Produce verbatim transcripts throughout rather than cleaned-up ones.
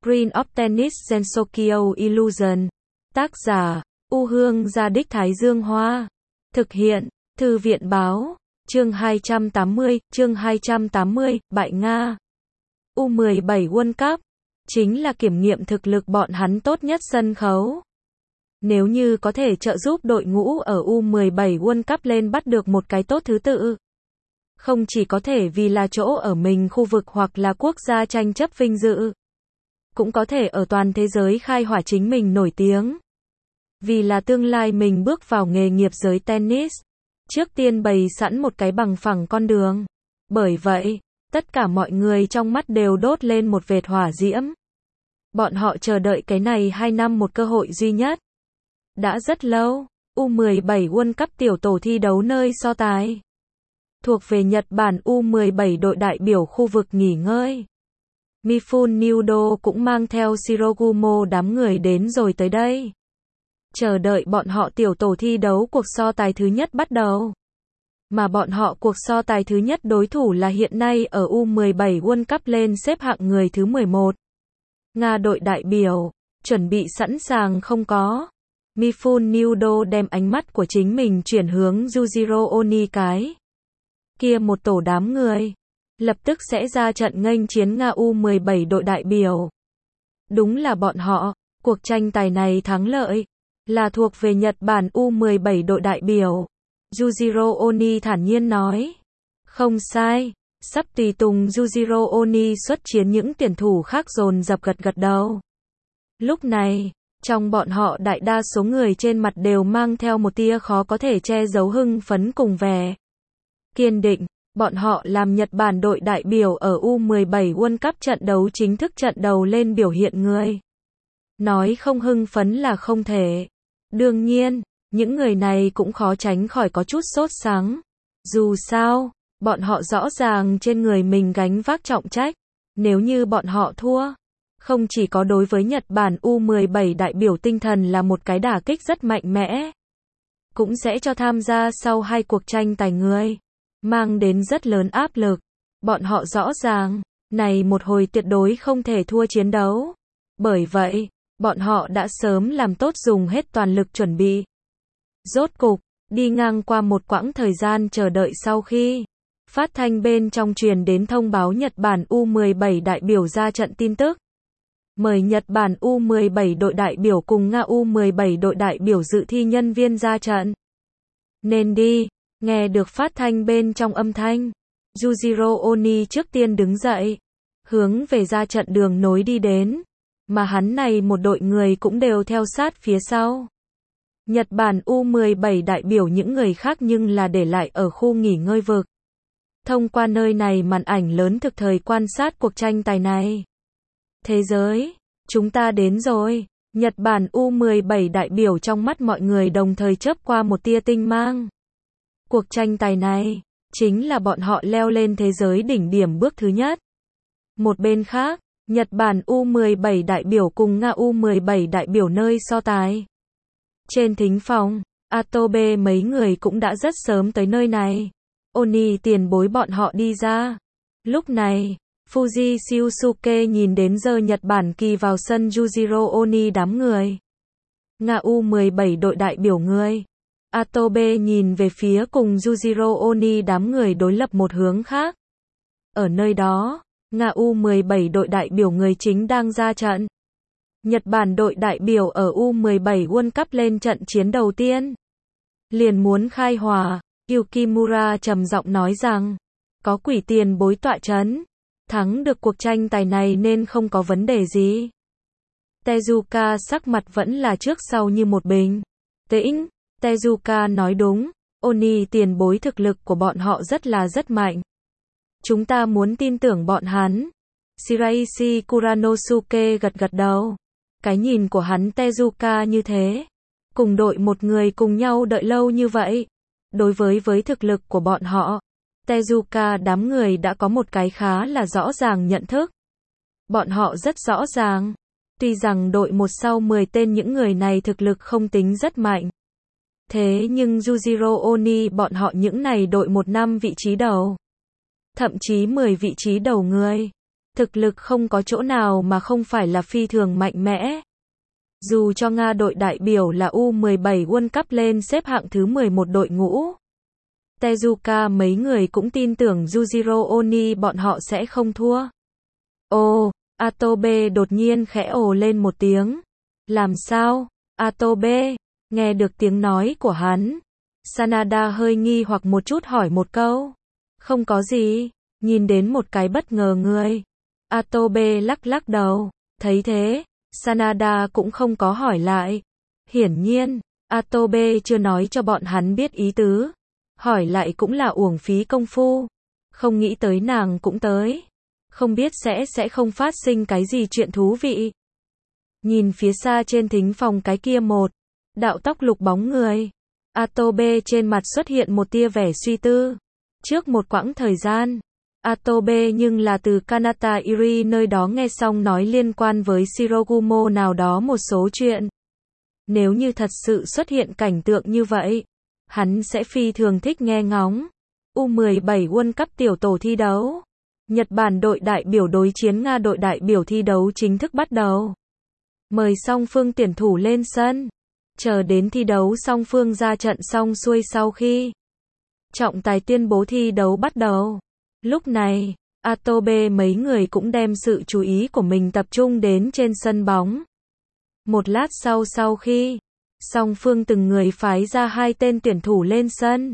Screen of Tennis Gensokyo Illusion. Tác giả, U Hương Gia Đích Thái Dương Hoa. Thực hiện, Thư viện Báo. Chương hai trăm tám mươi, chương hai trăm tám mươi, bại Nga. U mười bảy World Cup chính là kiểm nghiệm thực lực bọn hắn tốt nhất sân khấu. Nếu như có thể trợ giúp đội ngũ ở U mười bảy World Cup lên bắt được một cái tốt thứ tự, không chỉ có thể vì là chỗ ở mình khu vực hoặc là quốc gia tranh chấp vinh dự, cũng có thể ở toàn thế giới khai hỏa chính mình nổi tiếng. Vì là tương lai mình bước vào nghề nghiệp giới tennis, trước tiên bày sẵn một cái bằng phẳng con đường. Bởi vậy, tất cả mọi người trong mắt đều đốt lên một vệt hỏa diễm. Bọn họ chờ đợi cái này hai năm một cơ hội duy nhất. Đã rất lâu, U mười bảy World Cup tiểu tổ thi đấu nơi so tài thuộc về Nhật Bản U mười bảy đội đại biểu khu vực nghỉ ngơi. Mifune Nudo cũng mang theo Shirogumo đám người đến rồi tới đây. Chờ đợi bọn họ tiểu tổ thi đấu cuộc so tài thứ nhất bắt đầu. Mà bọn họ cuộc so tài thứ nhất đối thủ là hiện nay ở U mười bảy World Cup lên xếp hạng người thứ mười một. Nga đội đại biểu, chuẩn bị sẵn sàng không có. Mifune Nudo đem ánh mắt của chính mình chuyển hướng Yujiro Oni cái kia một tổ đám người. Lập tức sẽ ra trận nghênh chiến Nga U mười bảy đội đại biểu. Đúng là bọn họ, cuộc tranh tài này thắng lợi là thuộc về Nhật Bản U mười bảy đội đại biểu. Yujiro Oni thản nhiên nói. Không sai, sắp tùy tùng Yujiro Oni xuất chiến những tuyển thủ khác dồn dập gật gật đầu. Lúc này, trong bọn họ đại đa số người trên mặt đều mang theo một tia khó có thể che giấu hưng phấn cùng vẻ kiên định. Bọn họ làm Nhật Bản đội đại biểu ở U mười bảy World Cup trận đấu chính thức trận đầu lên biểu hiện người. Nói không hưng phấn là không thể. Đương nhiên, những người này cũng khó tránh khỏi có chút sốt sắng. Dù sao, bọn họ rõ ràng trên người mình gánh vác trọng trách. Nếu như bọn họ thua, không chỉ có đối với Nhật Bản U mười bảy đại biểu tinh thần là một cái đả kích rất mạnh mẽ, cũng sẽ cho tham gia sau hai cuộc tranh tài người mang đến rất lớn áp lực. Bọn họ rõ ràng, này một hồi tuyệt đối không thể thua chiến đấu. Bởi vậy, bọn họ đã sớm làm tốt dùng hết toàn lực chuẩn bị. Rốt cục, đi ngang qua một quãng thời gian chờ đợi sau khi phát thanh bên trong truyền đến thông báo Nhật Bản U mười bảy đại biểu ra trận tin tức. Mời Nhật Bản U mười bảy đội đại biểu cùng Nga U mười bảy đội đại biểu dự thi nhân viên ra trận. Nên đi. Nghe được phát thanh bên trong âm thanh, Yujiro Oni trước tiên đứng dậy, hướng về ra trận đường nối đi đến, mà hắn này một đội người cũng đều theo sát phía sau. Nhật Bản U mười bảy đại biểu những người khác nhưng là để lại ở khu nghỉ ngơi vực. Thông qua nơi này màn ảnh lớn thực thời quan sát cuộc tranh tài này. Thế giới, chúng ta đến rồi. Nhật Bản U mười bảy đại biểu trong mắt mọi người đồng thời chớp qua một tia tinh mang. Cuộc tranh tài này, chính là bọn họ leo lên thế giới đỉnh điểm bước thứ nhất. Một bên khác, Nhật Bản U mười bảy đại biểu cùng Nga U mười bảy đại biểu nơi so tài. Trên thính phòng, Atobe mấy người cũng đã rất sớm tới nơi này. Oni tiền bối bọn họ đi ra. Lúc này, Fuji Shiosuke nhìn đến giờ Nhật Bản kỳ vào sân Yujiro Oni đám người. Nga U mười bảy đội đại biểu người. Atobe nhìn về phía cùng Yujiro Oni đám người đối lập một hướng khác. Ở nơi đó, Nga U mười bảy đội đại biểu người chính đang ra trận. Nhật Bản đội đại biểu ở U mười bảy World Cup lên trận chiến đầu tiên. Liền muốn khai hỏa, Yukimura trầm giọng nói rằng, có quỷ tiền bối tọa chấn, thắng được cuộc tranh tài này nên không có vấn đề gì. Tezuka sắc mặt vẫn là trước sau như một bình tĩnh. Tezuka nói đúng, Oni tiền bối thực lực của bọn họ rất là rất mạnh. Chúng ta muốn tin tưởng bọn hắn. Shiraishi Kuranosuke gật gật đầu. Cái nhìn của hắn Tezuka như thế. Cùng đội một người cùng nhau đợi lâu như vậy. Đối với với thực lực của bọn họ, Tezuka đám người đã có một cái khá là rõ ràng nhận thức. Bọn họ rất rõ ràng. Tuy rằng đội một sau mười tên những người này thực lực không tính rất mạnh. Thế nhưng Yujiro Oni bọn họ những này đội một năm vị trí đầu. Thậm chí mười vị trí đầu người. Thực lực không có chỗ nào mà không phải là phi thường mạnh mẽ. Dù cho Nga đội đại biểu là U mười bảy World Cup lên xếp hạng thứ mười một đội ngũ. Tezuka mấy người cũng tin tưởng Yujiro Oni bọn họ sẽ không thua. Ồ, Atobe đột nhiên khẽ ồ lên một tiếng. Làm sao? Atobe, nghe được tiếng nói của hắn. Sanada hơi nghi hoặc một chút hỏi một câu. Không có gì, nhìn đến một cái bất ngờ người. Atobe lắc lắc đầu, thấy thế, Sanada cũng không có hỏi lại. Hiển nhiên, Atobe chưa nói cho bọn hắn biết ý tứ. Hỏi lại cũng là uổng phí công phu. Không nghĩ tới nàng cũng tới. Không biết sẽ sẽ không phát sinh cái gì chuyện thú vị. Nhìn phía xa trên thính phòng cái kia một đạo tóc lục bóng người. Atobe trên mặt xuất hiện một tia vẻ suy tư. Trước một quãng thời gian, Atobe nhưng là từ Kanata Iri nơi đó nghe xong nói liên quan với Shirogumo nào đó một số chuyện. Nếu như thật sự xuất hiện cảnh tượng như vậy, hắn sẽ phi thường thích nghe ngóng. U mười bảy World Cup tiểu tổ thi đấu. Nhật Bản đội đại biểu đối chiến Nga đội đại biểu thi đấu chính thức bắt đầu. Mời song phương tuyển thủ lên sân. Chờ đến thi đấu song phương ra trận xong xuôi sau khi trọng tài tuyên bố thi đấu bắt đầu. Lúc này, Atobe mấy người cũng đem sự chú ý của mình tập trung đến trên sân bóng. Một lát sau sau khi song phương từng người phái ra hai tên tuyển thủ lên sân.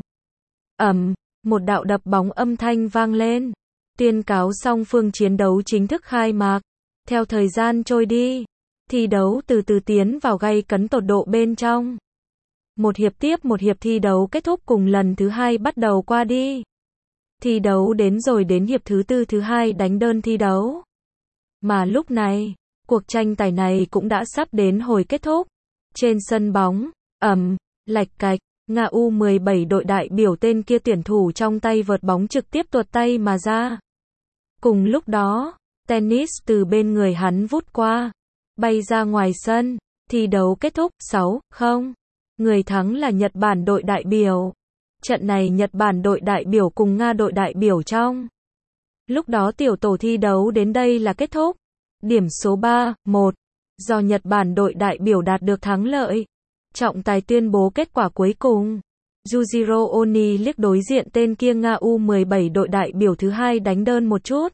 Ầm, một đạo đập bóng âm thanh vang lên. Tuyên cáo song phương chiến đấu chính thức khai mạc. Theo thời gian trôi đi, thi đấu từ từ tiến vào gay cấn tột độ bên trong. Một hiệp tiếp một hiệp thi đấu kết thúc cùng lần thứ hai bắt đầu qua đi. Thi đấu đến rồi đến hiệp thứ tư thứ hai đánh đơn thi đấu. Mà lúc này, cuộc tranh tài này cũng đã sắp đến hồi kết thúc. Trên sân bóng, ầm, lạch cạch, Nga U mười bảy đội đại biểu tên kia tuyển thủ trong tay vợt bóng trực tiếp tuột tay mà ra. Cùng lúc đó, tennis từ bên người hắn vút qua, bay ra ngoài sân, thi đấu kết thúc sáu không. Người thắng là Nhật Bản đội đại biểu. Trận này Nhật Bản đội đại biểu cùng Nga đội đại biểu trong. Lúc đó tiểu tổ thi đấu đến đây là kết thúc. Điểm số ba một. Do Nhật Bản đội đại biểu đạt được thắng lợi. Trọng tài tuyên bố kết quả cuối cùng. Yujiro Oni liếc đối diện tên kia Nga U mười bảy đội đại biểu thứ hai đánh đơn một chút.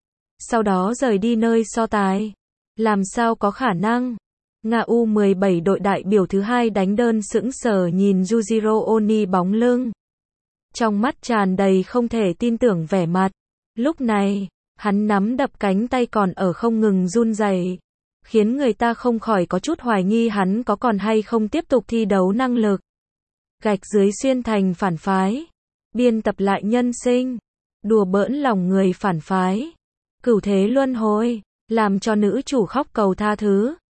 Sau đó rời đi nơi so tài. Làm sao có khả năng? Nga U mười bảy đội đại biểu thứ hai đánh đơn sững sờ nhìn Yujiro Oni bóng lưng. Trong mắt tràn đầy không thể tin tưởng vẻ mặt. Lúc này, hắn nắm đập cánh tay còn ở không ngừng run rẩy, khiến người ta không khỏi có chút hoài nghi hắn có còn hay không tiếp tục thi đấu năng lực. Gạch dưới xuyên thành phản phái. Biên tập lại nhân sinh. Đùa bỡn lòng người phản phái. Cửu thế luân hồi. Làm cho nữ chủ khóc cầu tha thứ.